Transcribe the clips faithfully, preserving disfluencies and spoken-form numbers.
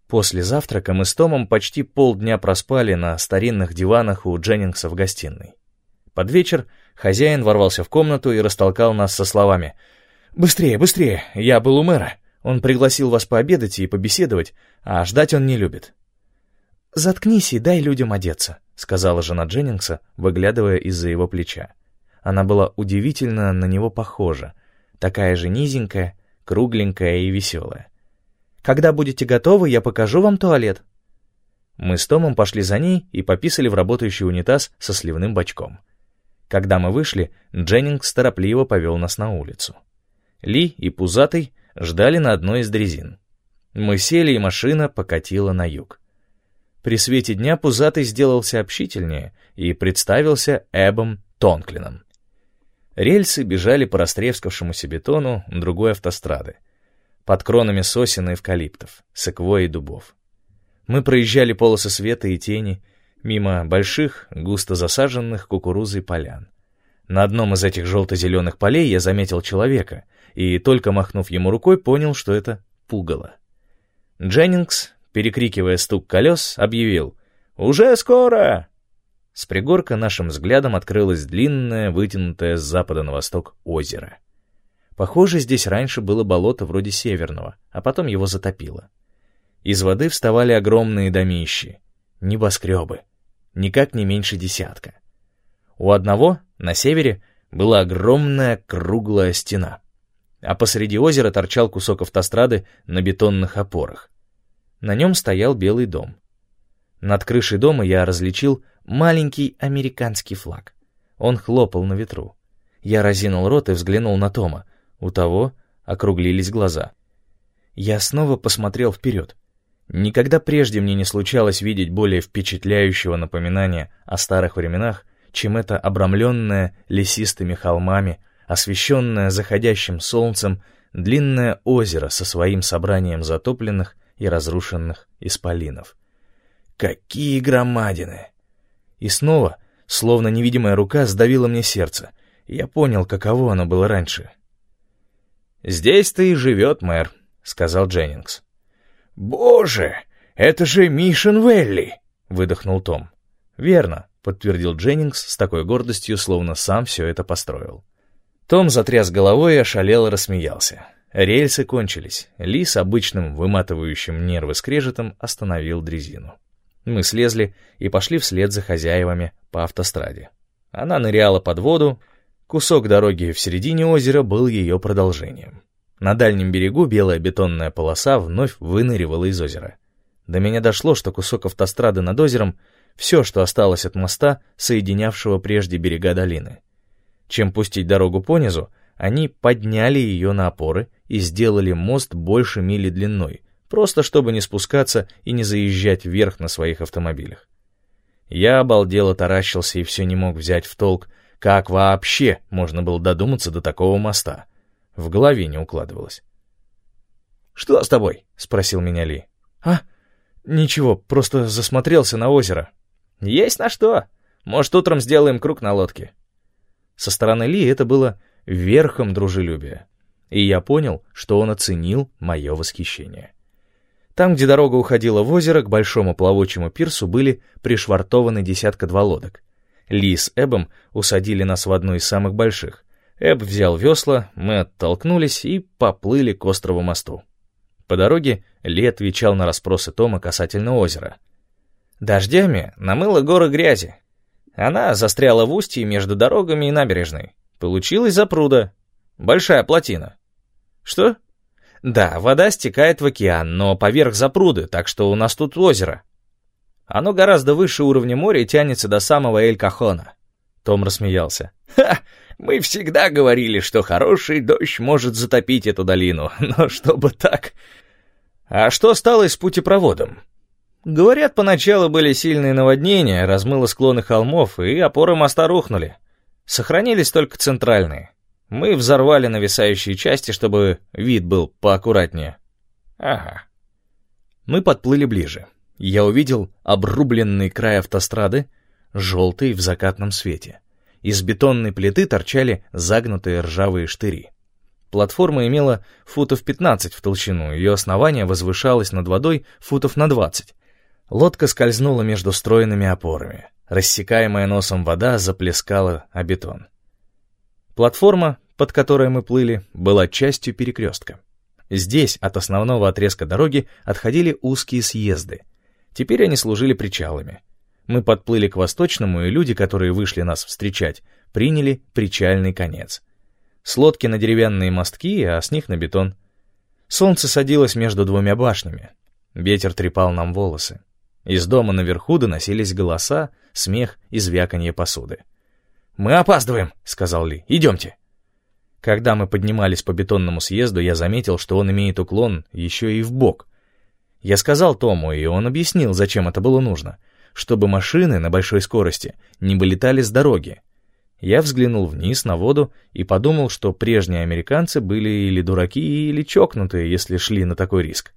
После завтрака мы с Томом почти полдня проспали на старинных диванах у Дженнингса в гостиной. Под вечер хозяин ворвался в комнату и растолкал нас со словами: «Быстрее, быстрее, я был у мэра. Он пригласил вас пообедать и побеседовать, а ждать он не любит». «Заткнись и дай людям одеться», — сказала жена Дженнингса, выглядывая из-за его плеча. Она была удивительно на него похожа, такая же низенькая, кругленькая и веселая. «Когда будете готовы, я покажу вам туалет». Мы с Томом пошли за ней и пописали в работающий унитаз со сливным бачком. Когда мы вышли, Дженнингс торопливо повел нас на улицу. Ли и Пузатый ждали на одной из дрезин. Мы сели, и машина покатила на юг. При свете дня Пузатый сделался общительнее и представился Эбом Тонклином. Рельсы бежали по растрескавшемуся бетону другой автострады, под кронами сосен и эвкалиптов, секвой и дубов. Мы проезжали полосы света и тени, мимо больших, густо засаженных кукурузой полян. На одном из этих желто-зеленых полей я заметил человека, и, только махнув ему рукой, понял, что это пугало. Дженнингс, перекрикивая стук колес, объявил: «Уже скоро!» С пригорка нашим взглядом открылось длинное, вытянутое с запада на восток озеро. Похоже, здесь раньше было болото вроде Северного, а потом его затопило. Из воды вставали огромные домищи, небоскребы, никак не меньше десятка. У одного, на севере, была огромная круглая стена, а посреди озера торчал кусок автострады на бетонных опорах. На нем стоял белый дом. Над крышей дома я различил маленький американский флаг. Он хлопал на ветру. Я разинул рот и взглянул на Тома. У того округлились глаза. Я снова посмотрел вперед. Никогда прежде мне не случалось видеть более впечатляющего напоминания о старых временах, чем это обрамленное лесистыми холмами, освещенное заходящим солнцем, длинное озеро со своим собранием затопленных и разрушенных исполинов. Какие громадины! И снова, словно невидимая рука, сдавила мне сердце. Я понял, каково оно было раньше. «Здесь-то и живет мэр», — сказал Дженнингс. «Боже, это же Мишн-Вэлли!» — выдохнул Том. «Верно», — подтвердил Дженнингс с такой гордостью, словно сам все это построил. Том затряс головой и ошалело рассмеялся. Рельсы кончились. Ли с обычным выматывающим нервы скрежетом остановил дрезину. Мы слезли и пошли вслед за хозяевами по автостраде. Она ныряла под воду, кусок дороги в середине озера был ее продолжением. На дальнем берегу белая бетонная полоса вновь выныривала из озера. До меня дошло, что кусок автострады над озером — все, что осталось от моста, соединявшего прежде берега долины. Чем пустить дорогу понизу, они подняли ее на опоры и сделали мост больше мили длиной, просто чтобы не спускаться и не заезжать вверх на своих автомобилях. Я обалдело таращился и все не мог взять в толк, как вообще можно было додуматься до такого моста. В голове не укладывалось. «Что с тобой?» — спросил меня Ли. «А, ничего, просто засмотрелся на озеро». «Есть на что. Может, утром сделаем круг на лодке». Со стороны Ли это было верхом дружелюбия, и я понял, что он оценил мое восхищение. Там, где дорога уходила в озеро, к большому плавучему пирсу были пришвартованы десятка-два лодок. Ли с Эбом усадили нас в одну из самых больших. Эб взял весла, мы оттолкнулись и поплыли к острову мосту. По дороге Ли отвечал на расспросы Тома касательно озера. «Дождями намыло горы грязи. Она застряла в устье между дорогами и набережной. Получилась запруда. Большая плотина». «Что?» «Да, вода стекает в океан, но поверх запруды, так что у нас тут озеро. Оно гораздо выше уровня моря и тянется до самого Эль-Кахона». Том рассмеялся. «Ха! Мы всегда говорили, что хороший дождь может затопить эту долину, но чтобы так...» «А что стало с путепроводом?» «Говорят, поначалу были сильные наводнения, размыло склоны холмов, и опоры моста рухнули. Сохранились только центральные. Мы взорвали нависающие части, чтобы вид был поаккуратнее». «Ага». Мы подплыли ближе. Я увидел обрубленный край автострады, желтый в закатном свете. Из бетонной плиты торчали загнутые ржавые штыри. Платформа имела футов пятнадцать в толщину, ее основание возвышалось над водой футов на двадцать. Лодка скользнула между стройными опорами. Рассекаемая носом вода заплескала о бетон. Платформа, под которой мы плыли, была частью перекрестка. Здесь от основного отрезка дороги отходили узкие съезды. Теперь они служили причалами. Мы подплыли к восточному, и люди, которые вышли нас встречать, приняли причальный конец. С лодки на деревянные мостки, а с них на бетон. Солнце садилось между двумя башнями. Ветер трепал нам волосы. Из дома наверху доносились голоса, смех и звяканье посуды. «Мы опаздываем», — сказал Ли. «Идемте». Когда мы поднимались по бетонному съезду, я заметил, что он имеет уклон еще и вбок. Я сказал Тому, и он объяснил, зачем это было нужно. Чтобы машины на большой скорости не вылетали с дороги. Я взглянул вниз на воду и подумал, что прежние американцы были или дураки, или чокнутые, если шли на такой риск.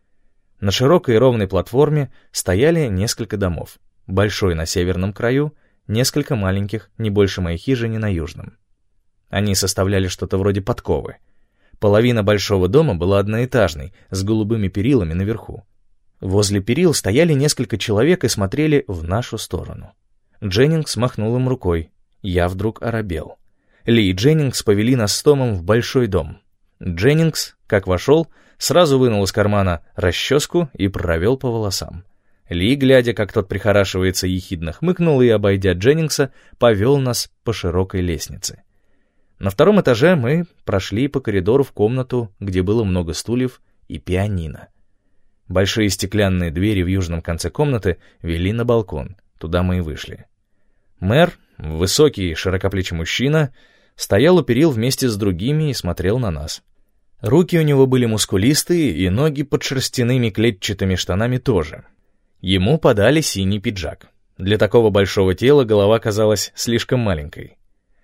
На широкой и ровной платформе стояли несколько домов. Большой на северном краю, несколько маленьких, не больше моей хижины на южном. Они составляли что-то вроде подковы. Половина большого дома была одноэтажной, с голубыми перилами наверху. Возле перил стояли несколько человек и смотрели в нашу сторону. Дженнингс махнул им рукой. Я вдруг оробел. Ли и Дженнингс повели нас с Томом в большой дом. Дженнингс, как вошел, сразу вынул из кармана расческу и провел по волосам. Ли, глядя, как тот прихорашивается, ехидно хмыкнул и, обойдя Дженнингса, повел нас по широкой лестнице. На втором этаже мы прошли по коридору в комнату, где было много стульев и пианино. Большие стеклянные двери в южном конце комнаты вели на балкон, туда мы и вышли. Мэр, высокий широкоплечий мужчина, стоял у перил вместе с другими и смотрел на нас. Руки у него были мускулистые, и ноги под шерстяными клетчатыми штанами тоже. Ему подали синий пиджак. Для такого большого тела голова казалась слишком маленькой.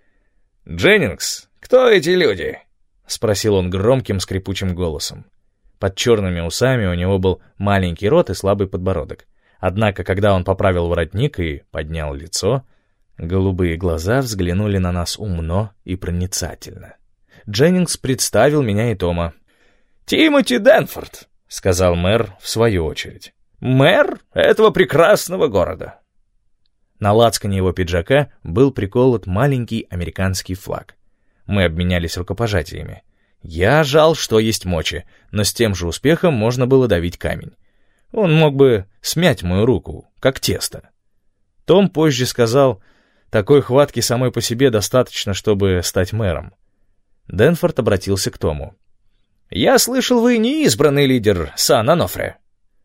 «Дженнингс, кто эти люди?» — спросил он громким скрипучим голосом. Под черными усами у него был маленький рот и слабый подбородок. Однако, когда он поправил воротник и поднял лицо, голубые глаза взглянули на нас умно и проницательно. Дженнингс представил меня и Тома. «Тимоти Денфорд», — сказал мэр в свою очередь. «Мэр этого прекрасного города». На лацкане его пиджака был приколот маленький американский флаг. Мы обменялись рукопожатиями. Я жал, что есть мочи, но с тем же успехом можно было давить камень. Он мог бы смять мою руку, как тесто. Том позже сказал, такой хватки самой по себе достаточно, чтобы стать мэром. Денфорд обратился к Тому. «Я слышал, вы не избранный лидер Сан-Онофре».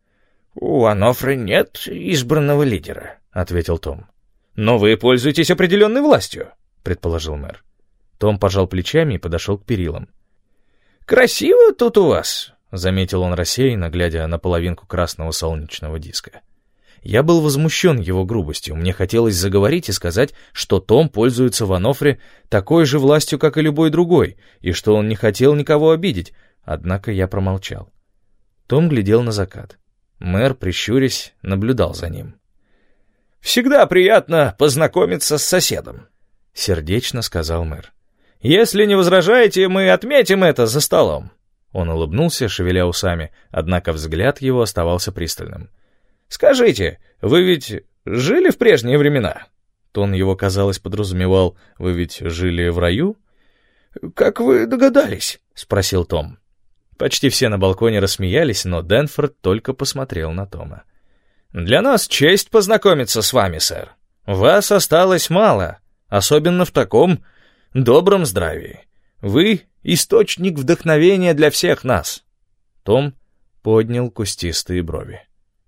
«У Онофре нет избранного лидера», — ответил Том. «Но вы пользуетесь определенной властью», — предположил мэр. Том пожал плечами и подошел к перилам. «Красиво тут у вас», — заметил он рассеянно, глядя на половинку красного солнечного диска. Я был возмущен его грубостью. Мне хотелось заговорить и сказать, что Том пользуется в Онофре такой же властью, как и любой другой, и что он не хотел никого обидеть, однако я промолчал. Том глядел на закат. Мэр, прищурясь, наблюдал за ним. «Всегда приятно познакомиться с соседом», — сердечно сказал мэр. «Если не возражаете, мы отметим это за столом». Он улыбнулся, шевеля усами, однако взгляд его оставался пристальным. «Скажите, вы ведь жили в прежние времена?» Тон его, казалось, подразумевал, «Вы ведь жили в раю?» «Как вы догадались?» — спросил Том. Почти все на балконе рассмеялись, но Денфорд только посмотрел на Тома. «Для нас честь познакомиться с вами, сэр. Вас осталось мало, особенно в таком добром здравии. Вы — источник вдохновения для всех нас». Том поднял кустистые брови.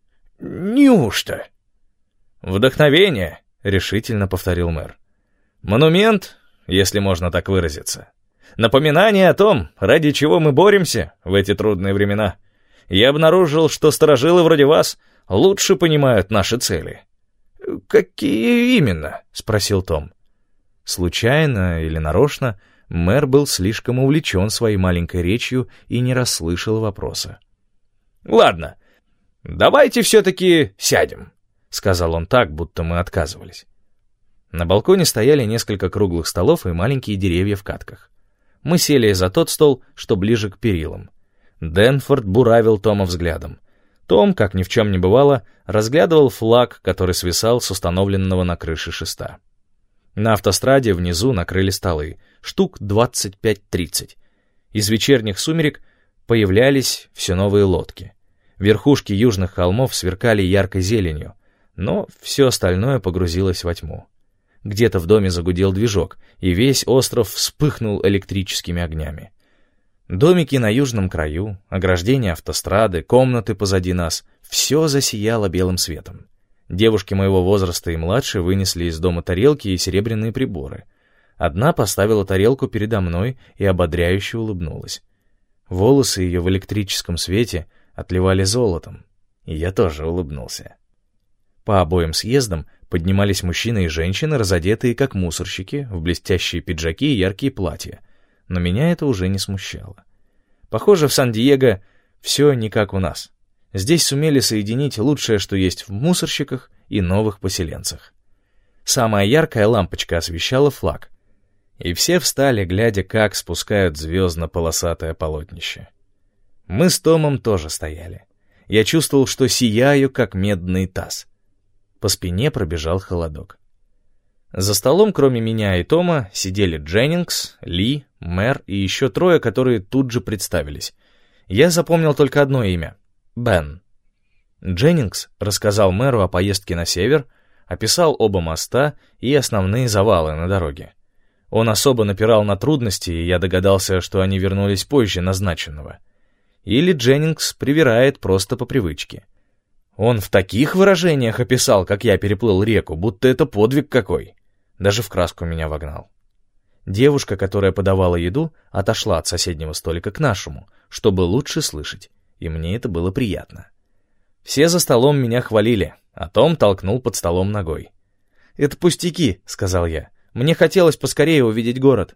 «Неужто?» «Вдохновение», — решительно повторил мэр. «Монумент, если можно так выразиться. Напоминание о том, ради чего мы боремся в эти трудные времена. Я обнаружил, что старожилы вроде вас лучше понимают наши цели». «Какие именно?» — спросил Том. Случайно или нарочно мэр был слишком увлечен своей маленькой речью и не расслышал вопроса. «Ладно, давайте все-таки сядем», — сказал он так, будто мы отказывались. На балконе стояли несколько круглых столов и маленькие деревья в катках. Мы сели за тот стол, что ближе к перилам. Дэнфорд буравил Тома взглядом. Том, как ни в чем не бывало, разглядывал флаг, который свисал с установленного на крыше шеста. На автостраде внизу накрыли столы, штук двадцать пять-тридцать. Из вечерних сумерек появлялись все новые лодки. Верхушки южных холмов сверкали яркой зеленью, но все остальное погрузилось во тьму. Где-то в доме загудел движок, и весь остров вспыхнул электрическими огнями. Домики на южном краю, ограждения автострады, комнаты позади нас — все засияло белым светом. Девушки моего возраста и младше вынесли из дома тарелки и серебряные приборы. Одна поставила тарелку передо мной и ободряюще улыбнулась. Волосы ее в электрическом свете отливали золотом, и я тоже улыбнулся. По обоим съездам поднимались мужчины и женщины, разодетые как мусорщики, в блестящие пиджаки и яркие платья, но меня это уже не смущало. Похоже, в Сан-Диего все не как у нас. Здесь сумели соединить лучшее, что есть в мусорщиках и новых поселенцах. Самая яркая лампочка освещала флаг, и все встали, глядя, как спускают звездно-полосатое полотнище. Мы с Томом тоже стояли. Я чувствовал, что сияю, как медный таз. По спине пробежал холодок. За столом, кроме меня и Тома, сидели Дженнингс, Ли, Мэр и еще трое, которые тут же представились. Я запомнил только одно имя — Бен. Дженнингс рассказал мэру о поездке на север, описал оба моста и основные завалы на дороге. Он особо напирал на трудности, и я догадался, что они вернулись позже назначенного. Или Дженнингс привирает просто по привычке. Он в таких выражениях описал, как я переплыл реку, будто это подвиг какой. Даже в краску меня вогнал. Девушка, которая подавала еду, отошла от соседнего столика к нашему, чтобы лучше слышать, и мне это было приятно. Все за столом меня хвалили, а Том толкнул под столом ногой. «Это пустяки», — сказал я. «Мне хотелось поскорее увидеть город».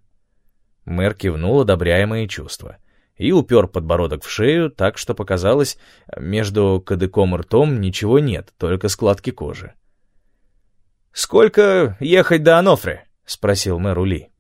Мэр кивнул, одобряя мои чувства, и упер подбородок в шею, так что показалось, между кадыком и ртом ничего нет, только складки кожи. «Сколько ехать до Анофре?» — спросил мэр у Ли.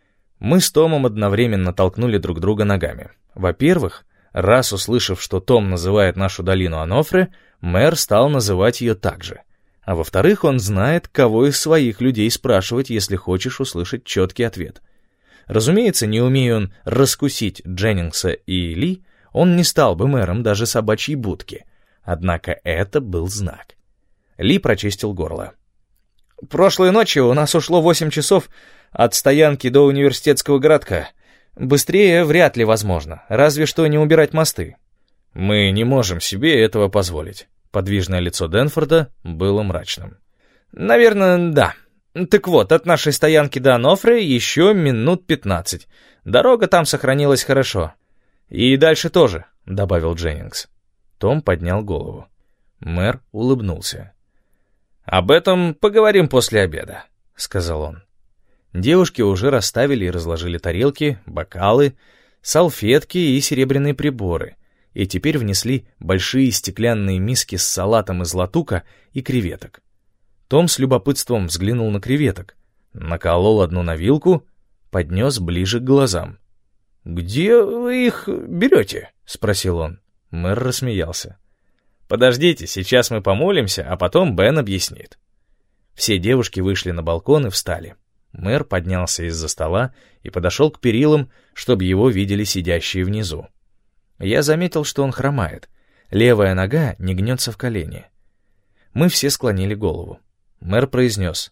Мы с Томом одновременно толкнули друг друга ногами. Во-первых, раз услышав, что Том называет нашу долину Анофре, мэр стал называть ее так же. А во-вторых, он знает, кого из своих людей спрашивать, если хочешь услышать четкий ответ. Разумеется, не умея он раскусить Дженнингса и Ли, он не стал бы мэром даже собачьей будки. Однако это был знак. Ли прочистил горло. «Прошлой ночью у нас ушло восемь часов от стоянки до университетского городка. Быстрее вряд ли возможно, разве что не убирать мосты». «Мы не можем себе этого позволить». Подвижное лицо Дэнфорда было мрачным. «Наверное, да. Так вот, от нашей стоянки до Анофре еще минут пятнадцать. Дорога там сохранилась хорошо. И дальше тоже», — добавил Дженнингс. Том поднял голову. Мэр улыбнулся. «Об этом поговорим после обеда», — сказал он. Девушки уже расставили и разложили тарелки, бокалы, салфетки и серебряные приборы, и теперь внесли большие стеклянные миски с салатом из латука и креветок. Том с любопытством взглянул на креветок, наколол одну на вилку, поднес ближе к глазам. «Где вы их берете?» — спросил он. Мэр рассмеялся. «Подождите, сейчас мы помолимся, а потом Бен объяснит». Все девушки вышли на балкон и встали. Мэр поднялся из-за стола и подошел к перилам, чтобы его видели сидящие внизу. Я заметил, что он хромает. Левая нога не гнется в колени. Мы все склонили голову. Мэр произнес: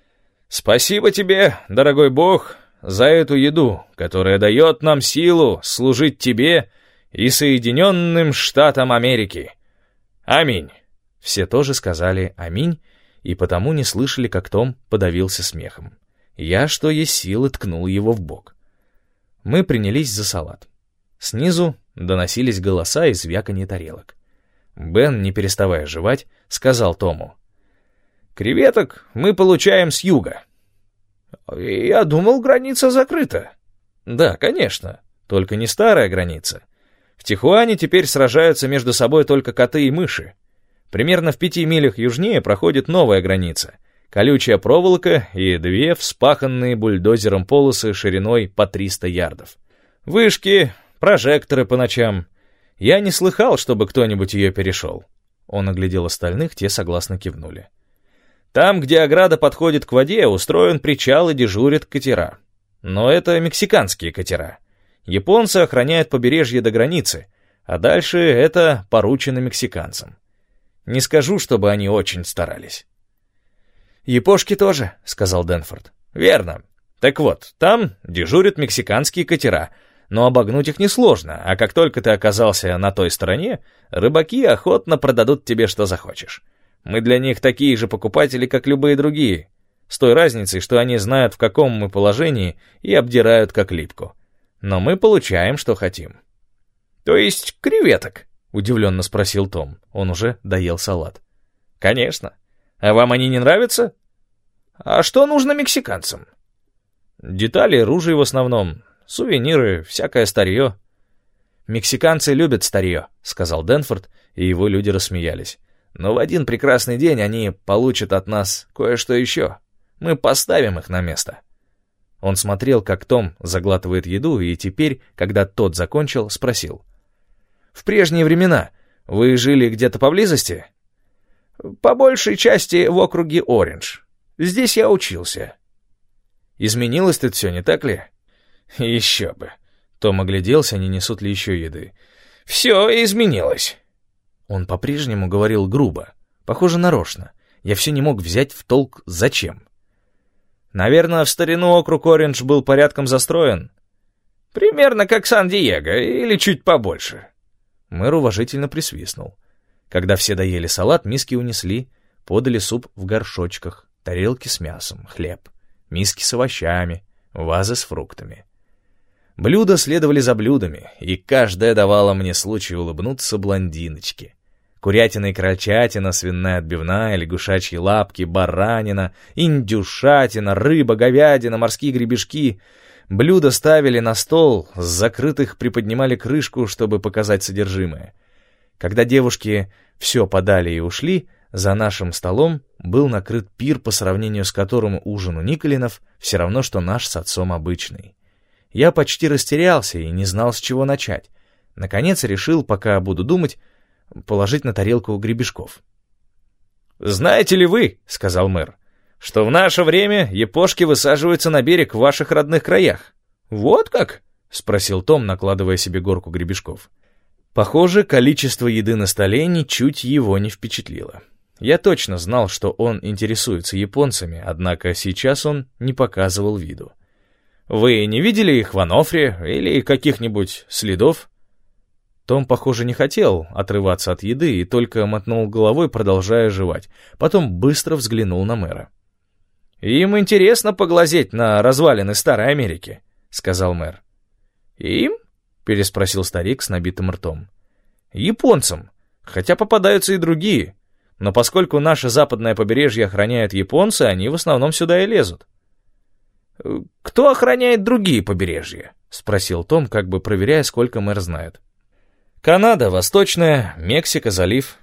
«Спасибо тебе, дорогой Бог, за эту еду, которая дает нам силу служить тебе и Соединенным Штатам Америки. Аминь». Все тоже сказали «Аминь», и потому не слышали, как Том подавился смехом. Я, что есть силы, ткнул его в бок. Мы принялись за салат. Снизу доносились голоса и звяканье тарелок. Бен, не переставая жевать, сказал Тому: «Креветок мы получаем с юга». «Я думал, граница закрыта». «Да, конечно, только не старая граница. В Тихуане теперь сражаются между собой только коты и мыши. Примерно в пяти милях южнее проходит новая граница. Колючая проволока и две вспаханные бульдозером полосы шириной по триста ярдов. Вышки, прожекторы по ночам. Я не слыхал, чтобы кто-нибудь ее перешел». Он оглядел остальных, те согласно кивнули. «Там, где ограда подходит к воде, устроен причал и дежурят катера. Но это мексиканские катера. Японцы охраняют побережье до границы, а дальше это поручено мексиканцам. Не скажу, чтобы они очень старались». «Япошки тоже», — сказал Дэнфорд. «Верно. Так вот, там дежурят мексиканские катера, но обогнуть их несложно, а как только ты оказался на той стороне, рыбаки охотно продадут тебе, что захочешь. Мы для них такие же покупатели, как любые другие, с той разницей, что они знают, в каком мы положении, и обдирают как липку. Но мы получаем, что хотим». «То есть креветок?» — удивленно спросил Том. Он уже доел салат. «Конечно. А вам они не нравятся?» «А что нужно мексиканцам?» «Детали ружей в основном, сувениры, всякое старье». «Мексиканцы любят старье», — сказал Дэнфорд, и его люди рассмеялись. «Но в один прекрасный день они получат от нас кое-что еще. Мы поставим их на место». Он смотрел, как Том заглатывает еду, и теперь, когда тот закончил, спросил. «В прежние времена вы жили где-то поблизости?» «По большей части в округе Ориндж. Здесь я учился». «Изменилось тут все, не так ли?» «Еще бы». Том огляделся, не несут ли еще еды. «Все изменилось». Он по-прежнему говорил грубо, похоже, нарочно. Я все не мог взять в толк, зачем. «Наверное, в старину округ Ориндж был порядком застроен». «Примерно как Сан-Диего, или чуть побольше». Мэр уважительно присвистнул. Когда все доели салат, миски унесли, подали суп в горшочках, тарелки с мясом, хлеб, миски с овощами, вазы с фруктами. Блюда следовали за блюдами, и каждая давала мне случай улыбнуться блондиночке. Курятина и крольчатина, свиная отбивная, лягушачьи лапки, баранина, индюшатина, рыба, говядина, морские гребешки. Блюда ставили на стол, с закрытых приподнимали крышку, чтобы показать содержимое. Когда девушки все подали и ушли, за нашим столом был накрыт пир, по сравнению с которым ужин у Николинов все равно, что наш с отцом обычный. Я почти растерялся и не знал, с чего начать. Наконец решил, пока буду думать, положить на тарелку гребешков. «Знаете ли вы, — сказал мэр, — что в наше время япошки высаживаются на берег в ваших родных краях?» «Вот как?» — спросил Том, накладывая себе горку гребешков. Похоже, количество еды на столе ничуть его не впечатлило. Я точно знал, что он интересуется японцами, однако сейчас он не показывал виду. «Вы не видели их в Анофре или каких-нибудь следов?» Том, похоже, не хотел отрываться от еды и только мотнул головой, продолжая жевать. Потом быстро взглянул на мэра. «Им интересно поглазеть на развалины Старой Америки», — сказал мэр. «Им?» — переспросил старик с набитым ртом. «Японцам, хотя попадаются и другие. Но поскольку наше западное побережье охраняют японцы, они в основном сюда и лезут». «Кто охраняет другие побережья?» — спросил Том, как бы проверяя, сколько мэр знает. «Канада, Восточная, Мексика, залив».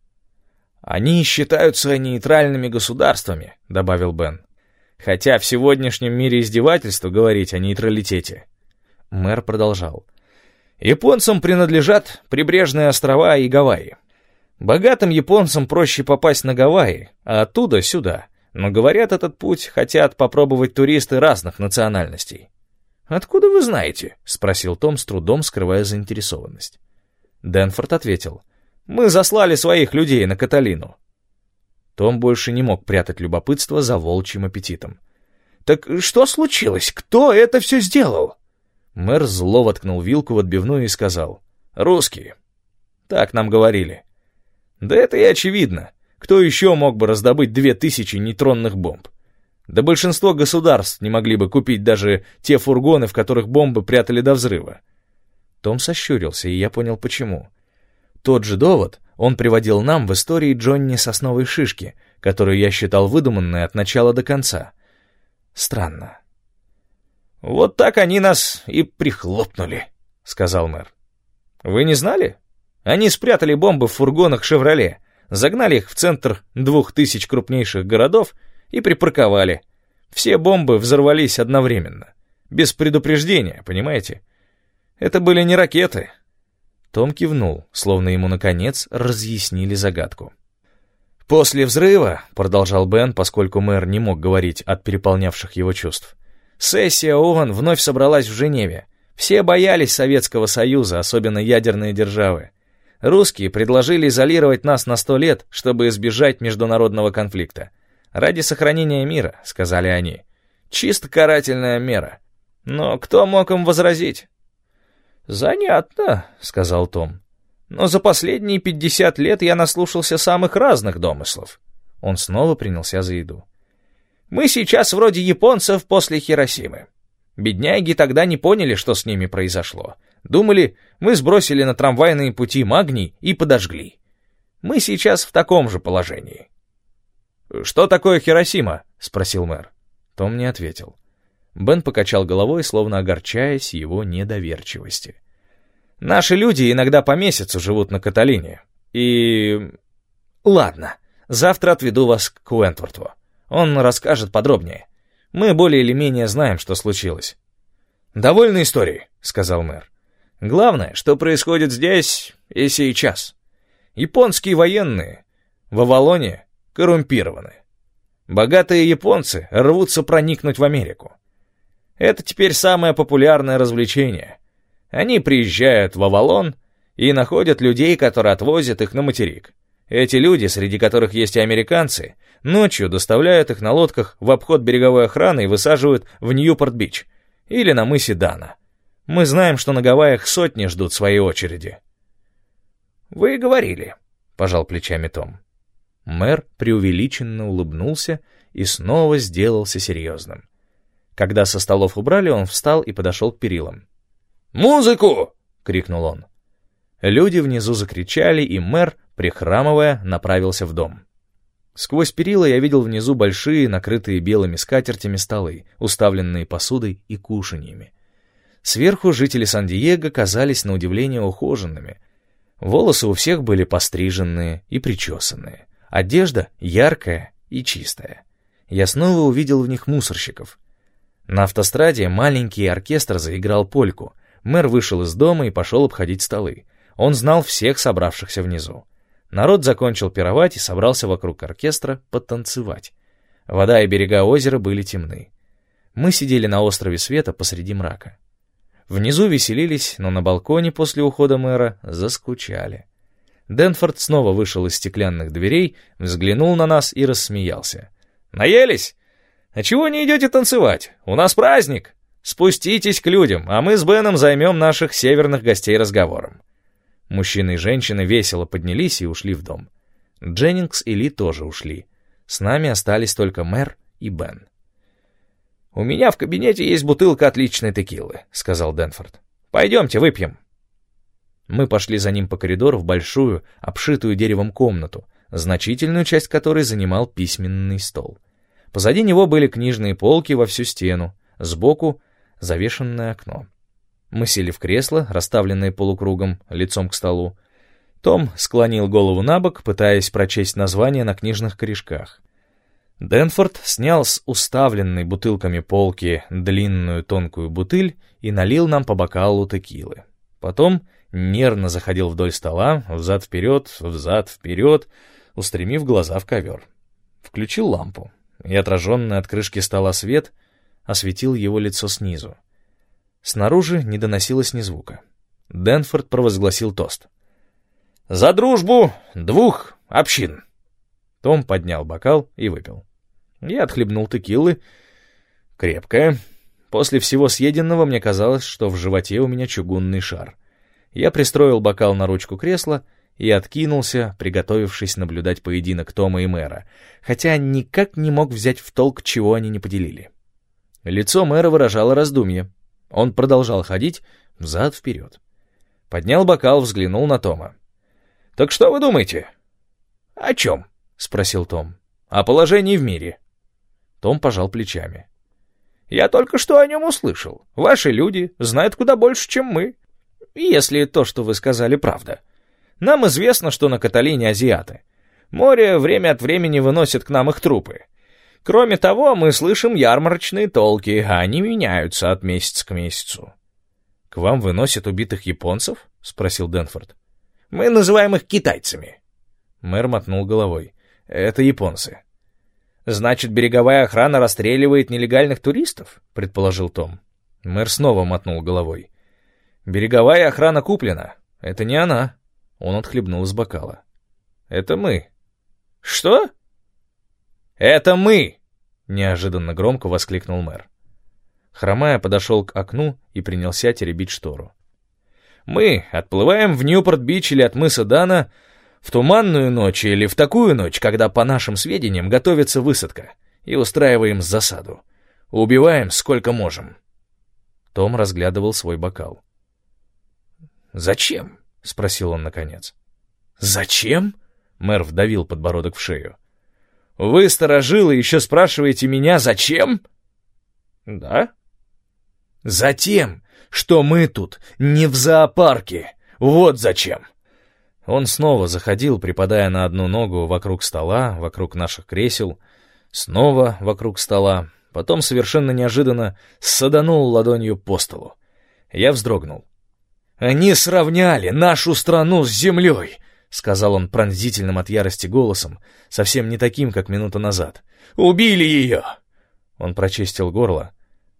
«Они считаются нейтральными государствами», — добавил Бен. «Хотя в сегодняшнем мире издевательство говорить о нейтралитете». Мэр продолжал. «Японцам принадлежат прибрежные острова и Гавайи. Богатым японцам проще попасть на Гавайи, а оттуда сюда. Но, говорят, этот путь хотят попробовать туристы разных национальностей». «Откуда вы знаете?» — спросил Том, с трудом скрывая заинтересованность. Дэнфорд ответил. «Мы заслали своих людей на Каталину». Том больше не мог прятать любопытство за волчьим аппетитом. «Так что случилось? Кто это все сделал?» Мэр зло воткнул вилку в отбивную и сказал. «Русские. Так нам говорили». «Да это и очевидно. Кто еще мог бы раздобыть две тысячи нейтронных бомб? Да большинство государств не могли бы купить даже те фургоны, в которых бомбы прятали до взрыва». Том сощурился, и я понял, почему. Тот же довод он приводил нам в истории Джонни Сосновой Шишки, которую я считал выдуманной от начала до конца. Странно. «Вот так они нас и прихлопнули», — сказал мэр. «Вы не знали? Они спрятали бомбы в фургонах «Шевроле», загнали их в центр двух тысяч крупнейших городов и припарковали. Все бомбы взорвались одновременно. Без предупреждения, понимаете? Это были не ракеты». Том кивнул, словно ему, наконец, разъяснили загадку. «После взрыва», — продолжал Бен, поскольку мэр не мог говорить от переполнявших его чувств, «сессия ООН вновь собралась в Женеве. Все боялись Советского Союза, особенно ядерные державы. Русские предложили изолировать нас на сто лет, чтобы избежать международного конфликта. Ради сохранения мира, — сказали они. Чисто карательная мера. Но кто мог им возразить?» «Занятно», — сказал Том. «Но за последние пятьдесят лет я наслушался самых разных домыслов». Он снова принялся за еду. «Мы сейчас вроде японцев после Хиросимы. Бедняги тогда не поняли, что с ними произошло. Думали, мы сбросили на трамвайные пути магний и подожгли. Мы сейчас в таком же положении». «Что такое Хиросима?» — спросил мэр. Том не ответил. Бен покачал головой, словно огорчаясь его недоверчивости. «Наши люди иногда по месяцу живут на Каталине. И... Ладно, завтра отведу вас к Уэнтворту. Он расскажет подробнее. Мы более или менее знаем, что случилось». «Довольно истории», — сказал мэр. «Главное, что происходит здесь и сейчас. Японские военные в Авалоне коррумпированы. Богатые японцы рвутся проникнуть в Америку. Это теперь самое популярное развлечение. Они приезжают в Авалон и находят людей, которые отвозят их на материк. Эти люди, среди которых есть и американцы, ночью доставляют их на лодках в обход береговой охраны и высаживают в Ньюпорт-Бич или на мысе Дана. Мы знаем, что на Гавайях сотни ждут своей очереди». «Вы говорили», — пожал плечами Том. Мэр преувеличенно улыбнулся и снова сделался серьезным. Когда со столов убрали, он встал и подошел к перилам. «Музыку!» — крикнул он. Люди внизу закричали, и мэр, прихрамывая, направился в дом. Сквозь перила я видел внизу большие, накрытые белыми скатертями столы, уставленные посудой и кушаньями. Сверху жители Сан-Диего казались на удивление ухоженными. Волосы у всех были постриженные и причесанные. Одежда яркая и чистая. Я снова увидел в них мусорщиков. На автостраде маленький оркестр заиграл польку. Мэр вышел из дома и пошел обходить столы. Он знал всех собравшихся внизу. Народ закончил пировать и собрался вокруг оркестра потанцевать. Вода и берега озера были темны. Мы сидели на острове Света посреди мрака. Внизу веселились, но на балконе после ухода мэра заскучали. Денфорд снова вышел из стеклянных дверей, взглянул на нас и рассмеялся. «Наелись? А чего не идете танцевать? У нас праздник! Спуститесь к людям, а мы с Беном займем наших северных гостей разговором». Мужчины и женщины весело поднялись и ушли в дом. Дженнингс и Ли тоже ушли. С нами остались только мэр и Бен. «У меня в кабинете есть бутылка отличной текилы», — сказал Денфорд. «Пойдемте выпьем». Мы пошли за ним по коридору в большую, обшитую деревом комнату, значительную часть которой занимал письменный стол. Позади него были книжные полки во всю стену, сбоку — завешенное окно. Мы сели в кресло, расставленное полукругом, лицом к столу. Том склонил голову на бок, пытаясь прочесть названия на книжных корешках. Денфорд снял с уставленной бутылками полки длинную тонкую бутыль и налил нам по бокалу текилы. Потом нервно заходил вдоль стола, взад-вперед, взад-вперед, устремив глаза в ковер. Включил лампу, и отраженный от крышки стола свет осветил его лицо снизу. Снаружи не доносилось ни звука. Денфорд провозгласил тост. «За дружбу двух общин!» Том поднял бокал и выпил. Я отхлебнул текилы. Крепкая. После всего съеденного мне казалось, что в животе у меня чугунный шар. Я пристроил бокал на ручку кресла и откинулся, приготовившись наблюдать поединок Тома и мэра, хотя никак не мог взять в толк, чего они не поделили. Лицо мэра выражало раздумье. Он продолжал ходить взад-вперед. Поднял бокал, взглянул на Тома. «Так что вы думаете?» «О чем?» — спросил Том. «О положении в мире». Том пожал плечами. «Я только что о нем услышал. Ваши люди знают куда больше, чем мы. Если то, что вы сказали, правда. Нам известно, что на Каталине азиаты. Море время от времени выносит к нам их трупы. Кроме того, мы слышим ярмарочные толки, а они меняются от месяца к месяцу». «К вам выносят убитых японцев?» — спросил Дэнфорд. «Мы называем их китайцами». Мэр мотнул головой. «Это японцы». «Значит, береговая охрана расстреливает нелегальных туристов?» — предположил Том. Мэр снова мотнул головой. «Береговая охрана куплена. Это не она». Он отхлебнул из бокала. «Это мы». «Что?» «Это мы!» — неожиданно громко воскликнул мэр. Хромая подошел к окну и принялся теребить штору. «Мы отплываем в Ньюпорт-Бич или от мыса Дана в туманную ночь или в такую ночь, когда, по нашим сведениям, готовится высадка, и устраиваем засаду. Убиваем сколько можем». Том разглядывал свой бокал. «Зачем?» — спросил он наконец. «Зачем?» — мэр вдавил подбородок в шею. «Вы, старожилы, еще спрашиваете меня, зачем?» «Да». «Затем, что мы тут не в зоопарке. Вот зачем». Он снова заходил, припадая на одну ногу вокруг стола, вокруг наших кресел, снова вокруг стола, потом совершенно неожиданно саданул ладонью по столу. Я вздрогнул. «Они сравняли нашу страну с землей», — сказал он пронзительным от ярости голосом, совсем не таким, как минуту назад. «Убили ее!» Он прочистил горло.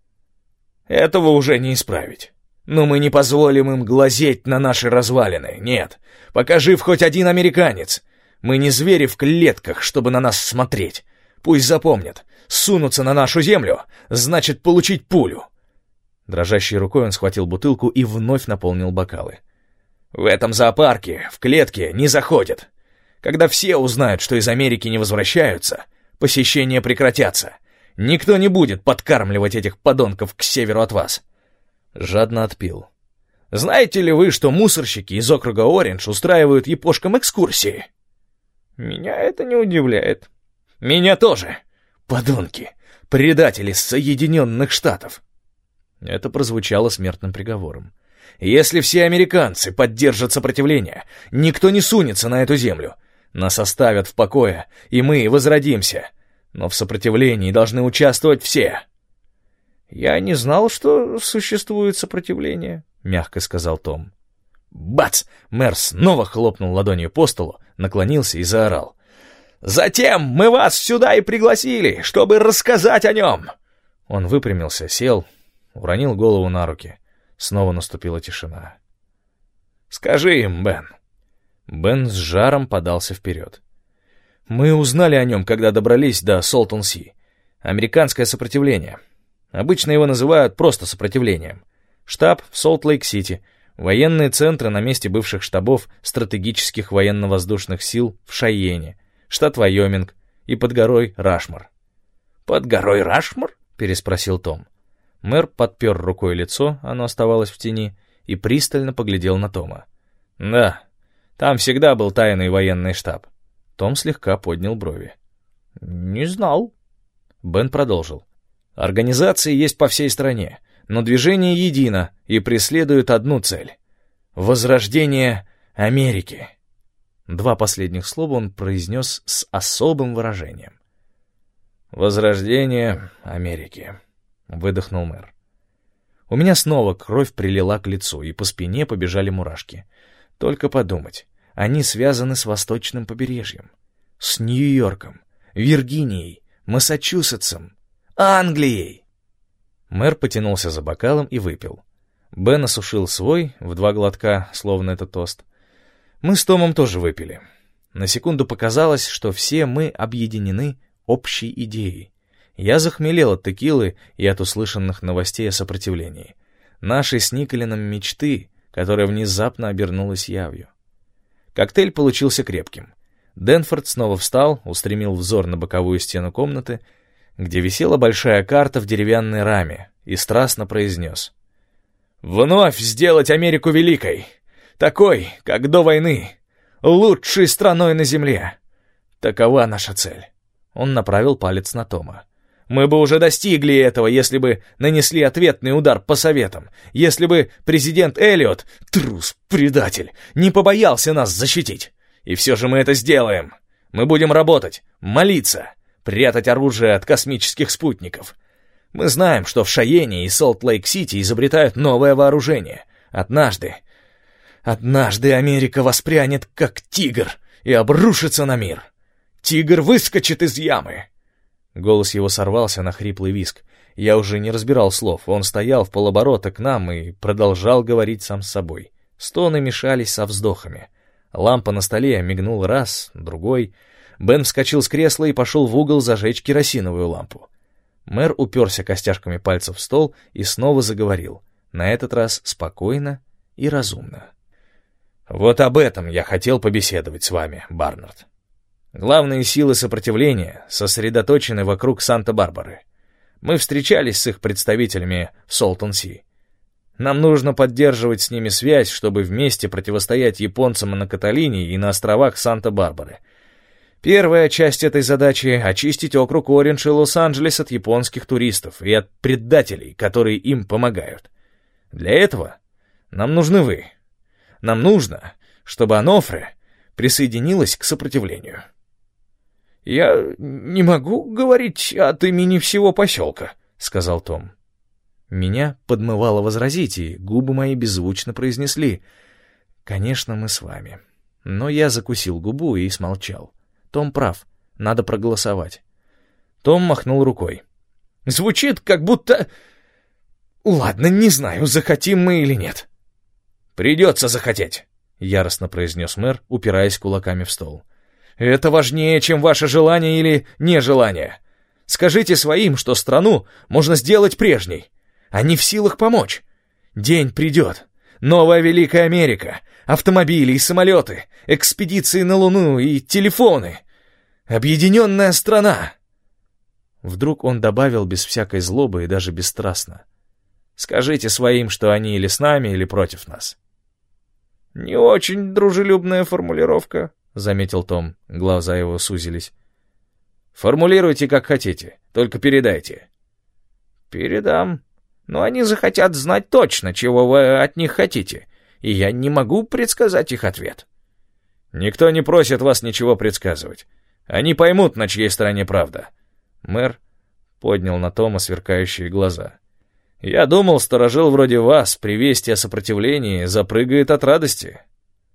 «Этого уже не исправить. Но мы не позволим им глазеть на наши развалины. Нет, пока жив хоть один американец. Мы не звери в клетках, чтобы на нас смотреть. Пусть запомнят, сунуться на нашу землю значит получить пулю». Дрожащей рукой он схватил бутылку и вновь наполнил бокалы. «В этом зоопарке, в клетке, не заходят. Когда все узнают, что из Америки не возвращаются, посещения прекратятся. Никто не будет подкармливать этих подонков к северу от вас». Жадно отпил. «Знаете ли вы, что мусорщики из округа Ориндж устраивают япошкам экскурсии?» «Меня это не удивляет». «Меня тоже. Подонки, предатели Соединенных Штатов». Это прозвучало смертным приговором. «Если все американцы поддержат сопротивление, никто не сунется на эту землю. Нас оставят в покое, и мы возродимся. Но в сопротивлении должны участвовать все». «Я не знал, что существует сопротивление», — мягко сказал Том. Бац! Мэр снова хлопнул ладонью по столу, наклонился и заорал. «Затем мы вас сюда и пригласили, чтобы рассказать о нем!» Он выпрямился, сел, уронил голову на руки. Снова наступила тишина. «Скажи им, Бен». Бен с жаром подался вперед. «Мы узнали о нем, когда добрались до Солтон-Си. Американское сопротивление. Обычно его называют просто сопротивлением. Штаб в Солт-Лейк-Сити, военные центры на месте бывших штабов стратегических военно-воздушных сил в Шайене, штат Вайоминг и под горой Рашмор». «Под горой Рашмор?» — переспросил Том. Мэр подпер рукой лицо, оно оставалось в тени, и пристально поглядел на Тома. «Да, там всегда был тайный военный штаб». Том слегка поднял брови. «Не знал». Бен продолжил. «Организации есть по всей стране, но движение едино и преследует одну цель — возрождение Америки». Два последних слова он произнес с особым выражением. «Возрождение Америки», — выдохнул мэр. У меня снова кровь прилила к лицу, и по спине побежали мурашки. Только подумать, они связаны с восточным побережьем, с Нью-Йорком, Виргинией, Массачусетсом, Англией. Мэр потянулся за бокалом и выпил. Бен осушил свой в два глотка, словно это тост. Мы с Томом тоже выпили. На секунду показалось, что все мы объединены общей идеей. Я захмелел от текилы и от услышанных новостей о сопротивлении. Нашей с Николином мечты, которая внезапно обернулась явью. Коктейль получился крепким. Дэнфорд снова встал, устремил взор на боковую стену комнаты, где висела большая карта в деревянной раме, и страстно произнес: «Вновь сделать Америку великой, такой, как до войны, лучшей страной на земле. Такова наша цель». Он направил палец на Тома. «Мы бы уже достигли этого, если бы нанесли ответный удар по Советам, если бы президент Эллиот, трус, предатель, не побоялся нас защитить. И все же мы это сделаем. Мы будем работать, молиться, прятать оружие от космических спутников. Мы знаем, что в Шайене и Солт-Лейк-Сити изобретают новое вооружение. Однажды, однажды Америка воспрянет как тигр и обрушится на мир. Тигр выскочит из ямы!» Голос его сорвался на хриплый визг. Я уже не разбирал слов. Он стоял в полоборота к нам и продолжал говорить сам с собой. Стоны мешались со вздохами. Лампа на столе мигнула раз, другой. Бен вскочил с кресла и пошел в угол зажечь керосиновую лампу. Мэр уперся костяшками пальцев в стол и снова заговорил. На этот раз спокойно и разумно. «Вот об этом я хотел побеседовать с вами, Барнард. Главные силы сопротивления сосредоточены вокруг Санта-Барбары. Мы встречались с их представителями в Солтон-Си. Нам нужно поддерживать с ними связь, чтобы вместе противостоять японцам на Каталине и на островах Санта-Барбары. Первая часть этой задачи — очистить округ Ориндж и Лос-Анджелес от японских туристов и от предателей, которые им помогают. Для этого нам нужны вы. Нам нужно, чтобы Анофре присоединилась к сопротивлению». «Я не могу говорить от имени всего поселка», — сказал Том. Меня подмывало возразить, и губы мои беззвучно произнесли: «Конечно, мы с вами». Но я закусил губу и смолчал. Том прав, надо проголосовать. Том махнул рукой. «Звучит, как будто... Ладно, не знаю, захотим мы или нет». «Придется захотеть», — яростно произнес мэр, упираясь кулаками в стол. «Это важнее, чем ваше желание или нежелание. Скажите своим, что страну можно сделать прежней. Они в силах помочь. День придет. Новая Великая Америка. Автомобили и самолеты. Экспедиции на Луну и телефоны. Объединенная страна». Вдруг он добавил без всякой злобы и даже бесстрастно: «Скажите своим, что они или с нами, или против нас». «Не очень дружелюбная формулировка», — заметил Том. Глаза его сузились. «Формулируйте, как хотите, только передайте». «Передам. Но они захотят знать точно, чего вы от них хотите, и я не могу предсказать их ответ». «Никто не просит вас ничего предсказывать. Они поймут, на чьей стороне правда». Мэр поднял на Тома сверкающие глаза. «Я думал, сторожил вроде вас при вести о сопротивлении запрыгает от радости».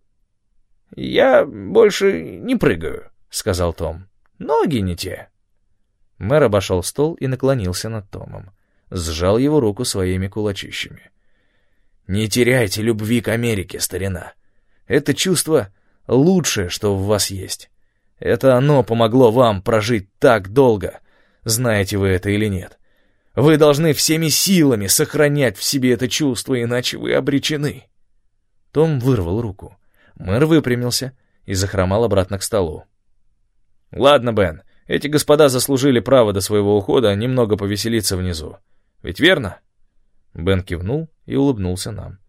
«Я больше не прыгаю», — сказал Том. «Ноги не те». Мэр обошел стол и наклонился над Томом. Сжал его руку своими кулачищами. «Не теряйте любви к Америке, старина. Это чувство лучшее, что в вас есть. Это оно помогло вам прожить так долго, знаете вы это или нет. Вы должны всеми силами сохранять в себе это чувство, иначе вы обречены». Том вырвал руку. Мэр выпрямился и захромал обратно к столу. «Ладно, Бен, эти господа заслужили право до своего ухода немного повеселиться внизу. Ведь верно?» Бен кивнул и улыбнулся нам.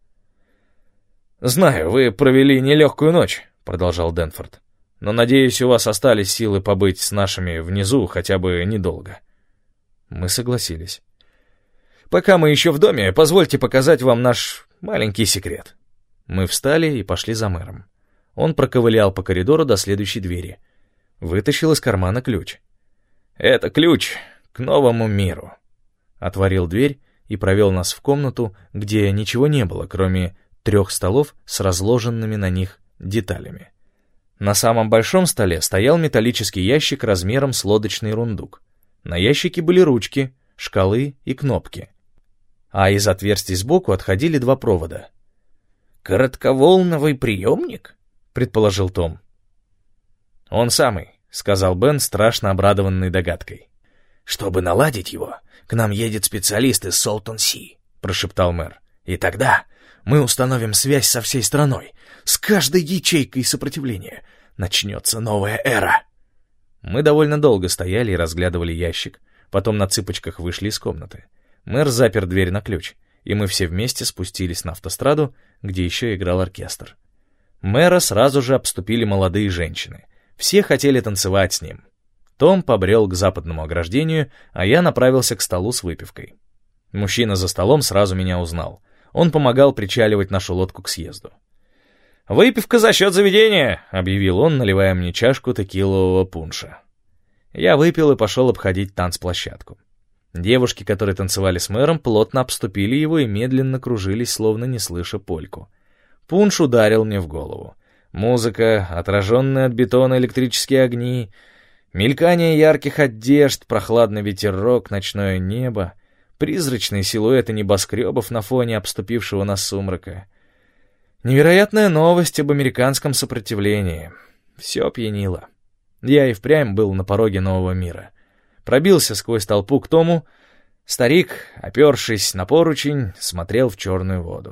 «Знаю, вы провели нелегкую ночь», — продолжал Денфорд. «Но, надеюсь, у вас остались силы побыть с нашими внизу хотя бы недолго». Мы согласились. «Пока мы еще в доме, позвольте показать вам наш маленький секрет». Мы встали и пошли за мэром. Он проковылял по коридору до следующей двери. Вытащил из кармана ключ. «Это ключ к новому миру». Отворил дверь и провел нас в комнату, где ничего не было, кроме трех столов с разложенными на них деталями. На самом большом столе стоял металлический ящик размером с лодочный рундук. На ящике были ручки, шкалы и кнопки. А из отверстий сбоку отходили два провода. «Коротковолновый приемник?» — предположил Том. «Он самый», — сказал Бен, страшно обрадованный догадкой. «Чтобы наладить его, к нам едет специалист из Солтон-Си», — прошептал мэр. «И тогда мы установим связь со всей страной, с каждой ячейкой сопротивления. Начнется новая эра». Мы довольно долго стояли и разглядывали ящик, потом на цыпочках вышли из комнаты. Мэр запер дверь на ключ, и мы все вместе спустились на автостраду, где еще играл оркестр. Мэра сразу же обступили молодые женщины. Все хотели танцевать с ним. Том побрел к западному ограждению, а я направился к столу с выпивкой. Мужчина за столом сразу меня узнал. Он помогал причаливать нашу лодку к съезду. «Выпивка за счет заведения», — объявил он, наливая мне чашку текилового пунша. Я выпил и пошел обходить танцплощадку. Девушки, которые танцевали с мэром, плотно обступили его и медленно кружились, словно не слыша польку. Пунш ударил мне в голову. Музыка, отраженные от бетона электрические огни, мелькание ярких одежд, прохладный ветерок, ночное небо, призрачные силуэты небоскребов на фоне обступившего нас сумрака. Невероятная новость об американском сопротивлении. Все пьянило. Я и впрямь был на пороге нового мира. Пробился сквозь толпу к Тому. Старик, опершись на поручень, смотрел в черную воду.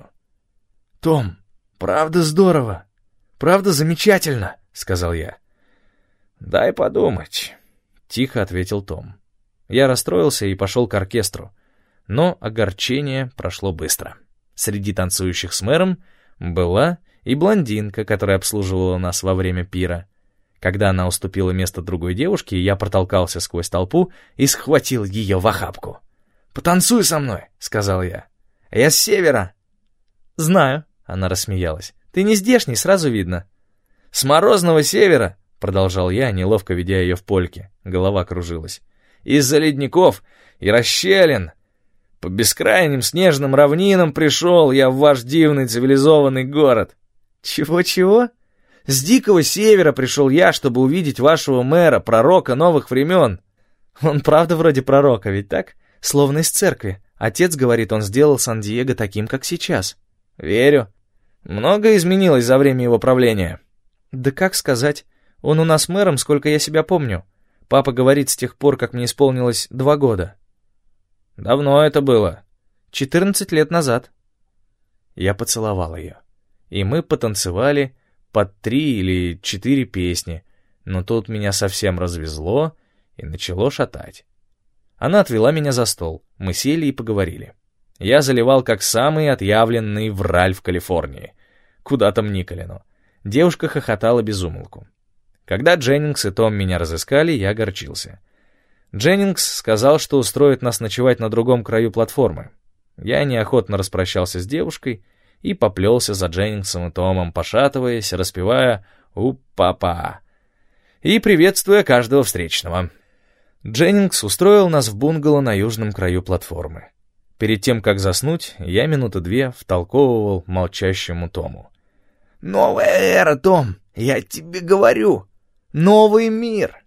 «Том, правда здорово, правда замечательно», — сказал я. «Дай подумать», — тихо ответил Том. Я расстроился и пошел к оркестру, но огорчение прошло быстро. Среди танцующих с мэром была и блондинка, которая обслуживала нас во время пира. Когда она уступила место другой девушке, я протолкался сквозь толпу и схватил ее в охапку. «Потанцуй со мной», — сказал я. «Я с севера». «Знаю», — она рассмеялась. «Ты не здешний, сразу видно». «С морозного севера», — продолжал я, неловко ведя ее в польке. Голова кружилась. «Из-за ледников и расщелин. По бескрайним снежным равнинам пришел я в ваш дивный цивилизованный город». «Чего-чего?» «С дикого севера пришел я, чтобы увидеть вашего мэра, пророка новых времен». «Он правда вроде пророка, ведь так? Словно из церкви. Отец говорит, он сделал Сан-Диего таким, как сейчас». «Верю. Многое изменилось за время его правления». «Да как сказать? Он у нас мэром, сколько я себя помню. Папа говорит, с тех пор, как мне исполнилось два года». «Давно это было?» «Четырнадцать лет назад». Я поцеловал ее, и мы потанцевали под три или четыре песни, но тут меня совсем развезло и начало шатать. Она отвела меня за стол, мы сели и поговорили. Я заливал как самый отъявленный враль в Калифорнии. Куда там Николину. Девушка хохотала без умолку. Когда Дженнингс и Том меня разыскали, я огорчился. Дженнингс сказал, что устроит нас ночевать на другом краю платформы. Я неохотно распрощался с девушкой и поплелся за Дженнингсом и Томом, пошатываясь, распевая «У-па-па» и приветствуя каждого встречного. Дженнингс устроил нас в бунгало на южном краю платформы. Перед тем, как заснуть, я минуты две втолковывал молчащему Тому. «Новая эра, Том, я тебе говорю, новый мир!»